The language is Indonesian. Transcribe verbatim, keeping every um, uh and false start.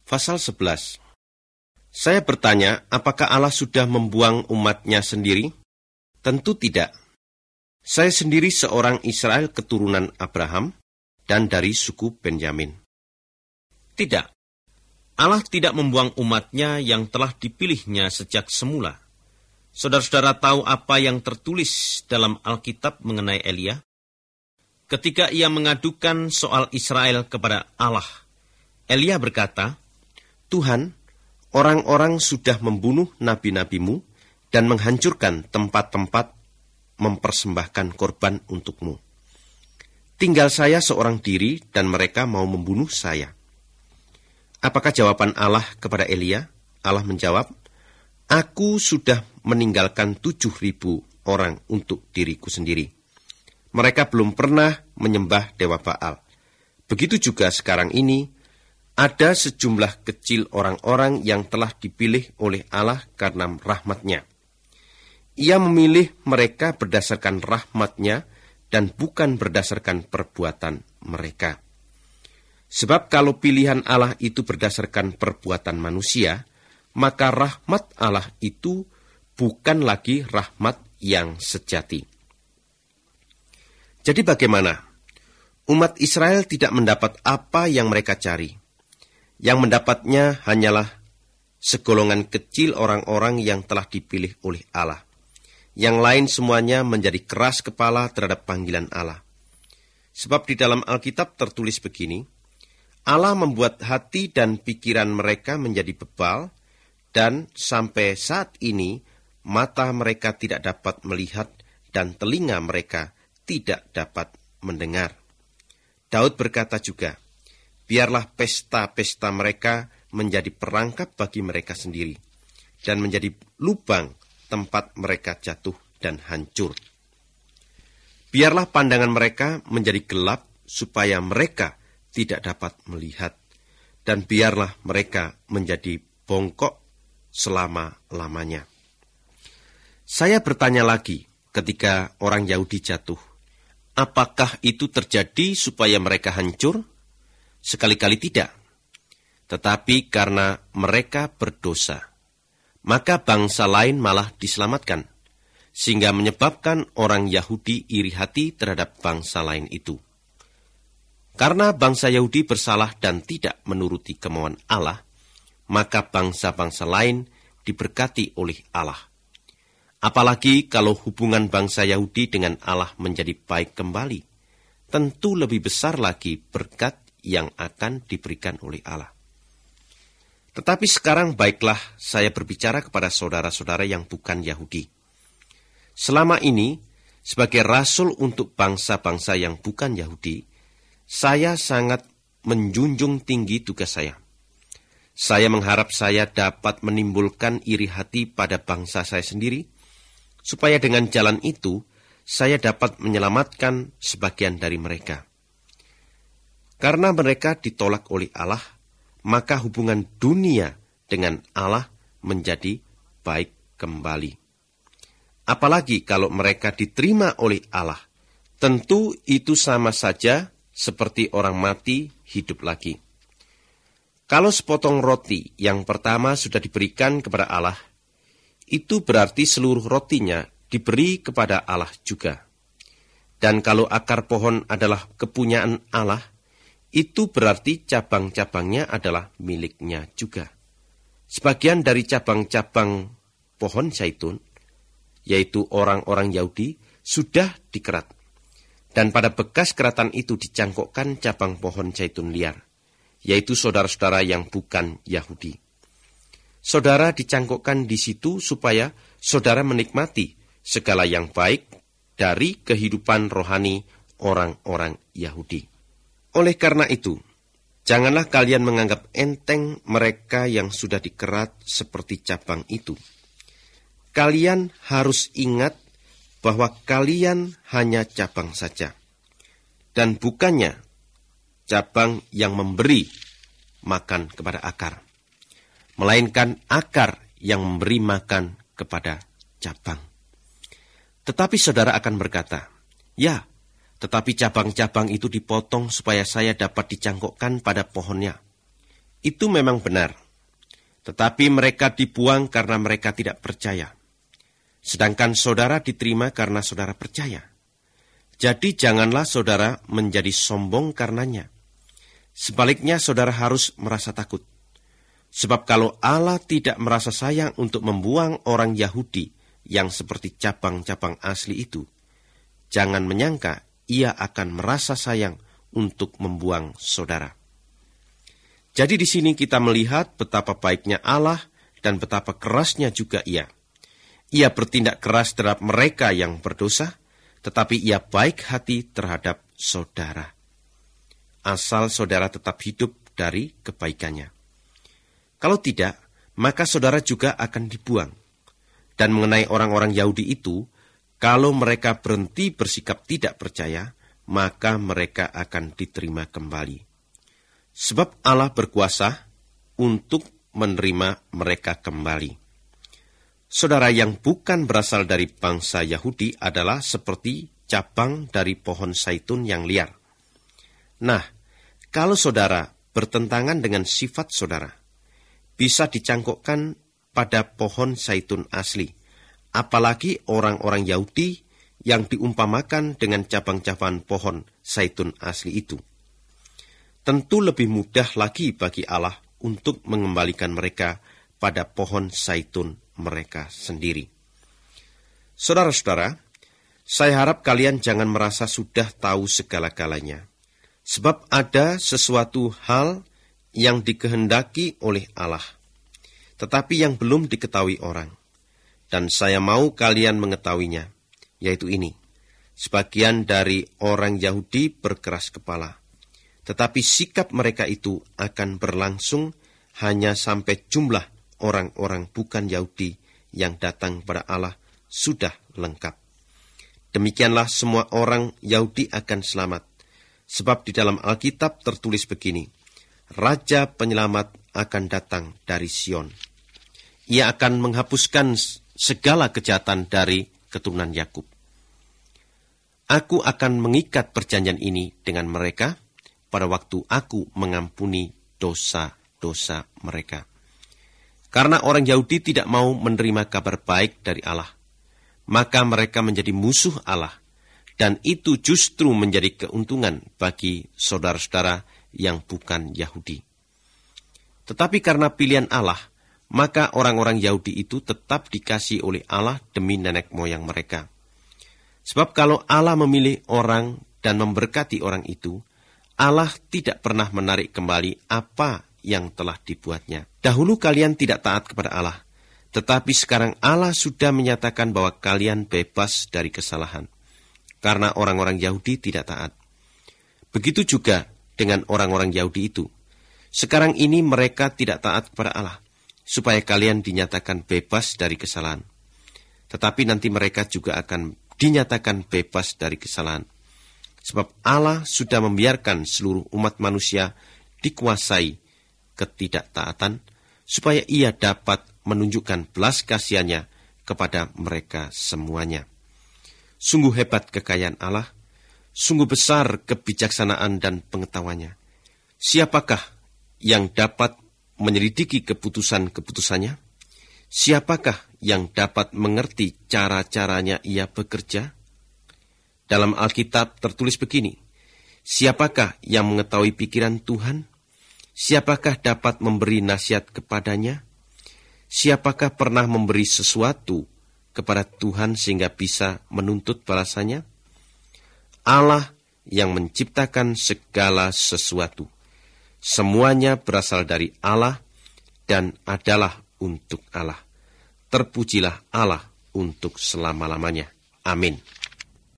Pasal sebelas. Saya bertanya, apakah Allah sudah membuang umatnya sendiri? Tentu tidak. Saya sendiri seorang Israel keturunan Abraham dan dari suku Benyamin. Tidak. Allah tidak membuang umatnya yang telah dipilihnya sejak semula. Saudara-saudara tahu apa yang tertulis dalam Alkitab mengenai Elia? Ketika ia mengadukan soal Israel kepada Allah, Elia berkata, Tuhan, orang-orang sudah membunuh nabi-nabimu dan menghancurkan tempat-tempat mempersembahkan korban untukmu. Tinggal saya seorang diri dan mereka mau membunuh saya. Apakah jawaban Allah kepada Elia? Allah menjawab, Aku sudah meninggalkan tujuh ribu orang untuk diriku sendiri. Mereka belum pernah menyembah Dewa Baal. Begitu juga sekarang ini, ada sejumlah kecil orang-orang yang telah dipilih oleh Allah karena rahmat-Nya. Ia memilih mereka berdasarkan rahmat-Nya dan bukan berdasarkan perbuatan mereka. Sebab kalau pilihan Allah itu berdasarkan perbuatan manusia, maka rahmat Allah itu bukan lagi rahmat yang sejati. Jadi bagaimana? Umat Israel tidak mendapat apa yang mereka cari. Yang mendapatnya hanyalah segolongan kecil orang-orang yang telah dipilih oleh Allah. Yang lain semuanya menjadi keras kepala terhadap panggilan Allah. Sebab di dalam Alkitab tertulis begini, Allah membuat hati dan pikiran mereka menjadi bebal, dan sampai saat ini mata mereka tidak dapat melihat dan telinga mereka tidak dapat mendengar. Daud berkata juga, biarlah pesta-pesta mereka menjadi perangkap bagi mereka sendiri, dan menjadi lubang tempat mereka jatuh dan hancur. Biarlah pandangan mereka menjadi gelap, supaya mereka tidak dapat melihat, dan biarlah mereka menjadi bongkok selama-lamanya. Saya bertanya lagi ketika orang Yahudi jatuh, apakah itu terjadi supaya mereka hancur? Sekali-kali tidak. Tetapi karena mereka berdosa, maka bangsa lain malah diselamatkan, sehingga menyebabkan orang Yahudi iri hati terhadap bangsa lain itu. Karena bangsa Yahudi bersalah dan tidak menuruti kemauan Allah, maka bangsa-bangsa lain diberkati oleh Allah. Apalagi kalau hubungan bangsa Yahudi dengan Allah menjadi baik kembali, tentu lebih besar lagi berkat yang akan diberikan oleh Allah. Tetapi sekarang baiklah saya berbicara kepada saudara-saudara yang bukan Yahudi. Selama ini, sebagai rasul untuk bangsa-bangsa yang bukan Yahudi, saya sangat menjunjung tinggi tugas saya. Saya mengharap saya dapat menimbulkan iri hati pada bangsa saya sendiri, supaya dengan jalan itu saya dapat menyelamatkan sebagian dari mereka. Karena mereka ditolak oleh Allah, maka hubungan dunia dengan Allah menjadi baik kembali. Apalagi kalau mereka diterima oleh Allah, tentu itu sama saja seperti orang mati hidup lagi. Kalau sepotong roti yang pertama sudah diberikan kepada Allah, itu berarti seluruh rotinya diberi kepada Allah juga. Dan kalau akar pohon adalah kepunyaan Allah, itu berarti cabang-cabangnya adalah miliknya juga. Sebagian dari cabang-cabang pohon zaitun, yaitu orang-orang Yahudi, sudah dikerat. Dan pada bekas keratan itu dicangkokkan cabang pohon zaitun liar, yaitu saudara-saudara yang bukan Yahudi. Saudara dicangkokkan di situ supaya saudara menikmati segala yang baik dari kehidupan rohani orang-orang Yahudi. Oleh karena itu, janganlah kalian menganggap enteng mereka yang sudah dikerat seperti cabang itu. Kalian harus ingat bahwa kalian hanya cabang saja, dan bukannya cabang yang memberi makan kepada akar, melainkan akar yang memberi makan kepada cabang. Tetapi saudara akan berkata, ya, tetapi cabang-cabang itu dipotong supaya saya dapat dicangkokkan pada pohonnya. Itu memang benar, tetapi mereka dibuang karena mereka tidak percaya. Sedangkan saudara diterima karena saudara percaya. Jadi janganlah saudara menjadi sombong karenanya. Sebaliknya saudara harus merasa takut. Sebab kalau Allah tidak merasa sayang untuk membuang orang Yahudi yang seperti cabang-cabang asli itu, jangan menyangka ia akan merasa sayang untuk membuang saudara. Jadi di sini kita melihat betapa baiknya Allah dan betapa kerasnya juga ia. Ia bertindak keras terhadap mereka yang berdosa, tetapi ia baik hati terhadap saudara. Asal saudara tetap hidup dari kebaikannya. Kalau tidak, maka saudara juga akan dibuang. Dan mengenai orang-orang Yahudi itu, kalau mereka berhenti bersikap tidak percaya, maka mereka akan diterima kembali. Sebab Allah berkuasa untuk menerima mereka kembali. Saudara yang bukan berasal dari bangsa Yahudi adalah seperti cabang dari pohon zaitun yang liar. Nah, kalau saudara bertentangan dengan sifat saudara, bisa dicangkokkan pada pohon zaitun asli, apalagi orang-orang Yahudi yang diumpamakan dengan cabang-cabang pohon zaitun asli itu. Tentu lebih mudah lagi bagi Allah untuk mengembalikan mereka pada pohon zaitun mereka sendiri. Saudara-saudara, saya harap kalian jangan merasa sudah tahu segala-galanya. Sebab ada sesuatu hal yang dikehendaki oleh Allah, tetapi yang belum diketahui orang. Dan saya mau kalian mengetahuinya, yaitu ini. Sebagian dari orang Yahudi berkeras kepala, tetapi sikap mereka itu akan berlangsung hanya sampai jumlah orang-orang bukan Yahudi yang datang kepada Allah sudah lengkap. Demikianlah semua orang Yahudi akan selamat. Sebab di dalam Alkitab tertulis begini, Raja Penyelamat akan datang dari Sion. Ia akan menghapuskan segala kejahatan dari keturunan Yakub. Aku akan mengikat perjanjian ini dengan mereka pada waktu aku mengampuni dosa-dosa mereka. Karena orang Yahudi tidak mau menerima kabar baik dari Allah, maka mereka menjadi musuh Allah, dan itu justru menjadi keuntungan bagi saudara-saudara yang bukan Yahudi. Tetapi karena pilihan Allah, maka orang-orang Yahudi itu tetap dikasihi oleh Allah demi nenek moyang mereka. Sebab kalau Allah memilih orang dan memberkati orang itu, Allah tidak pernah menarik kembali apa yang telah dibuatnya. Dahulu kalian tidak taat kepada Allah, tetapi sekarang Allah sudah menyatakan bahwa kalian bebas dari kesalahan, karena orang-orang Yahudi tidak taat. Begitu juga dengan orang-orang Yahudi itu. Sekarang ini mereka tidak taat kepada Allah, supaya kalian dinyatakan bebas dari kesalahan. Tetapi nanti mereka juga akan dinyatakan bebas dari kesalahan. Sebab Allah sudah membiarkan seluruh umat manusia dikuasai ketidaktaatan, supaya ia dapat menunjukkan belas kasihannya kepada mereka semuanya. Sungguh hebat kekayaan Allah, sungguh besar kebijaksanaan dan pengetahuannya. Siapakah yang dapat menyelidiki keputusan-keputusannya? Siapakah yang dapat mengerti cara-caranya ia bekerja? Dalam Alkitab tertulis begini, siapakah yang mengetahui pikiran Tuhan? Siapakah dapat memberi nasihat kepadanya? Siapakah pernah memberi sesuatu kepada Tuhan sehingga bisa menuntut balasannya? Allah yang menciptakan segala sesuatu. Semuanya berasal dari Allah dan adalah untuk Allah. Terpujilah Allah untuk selama-lamanya. Amin.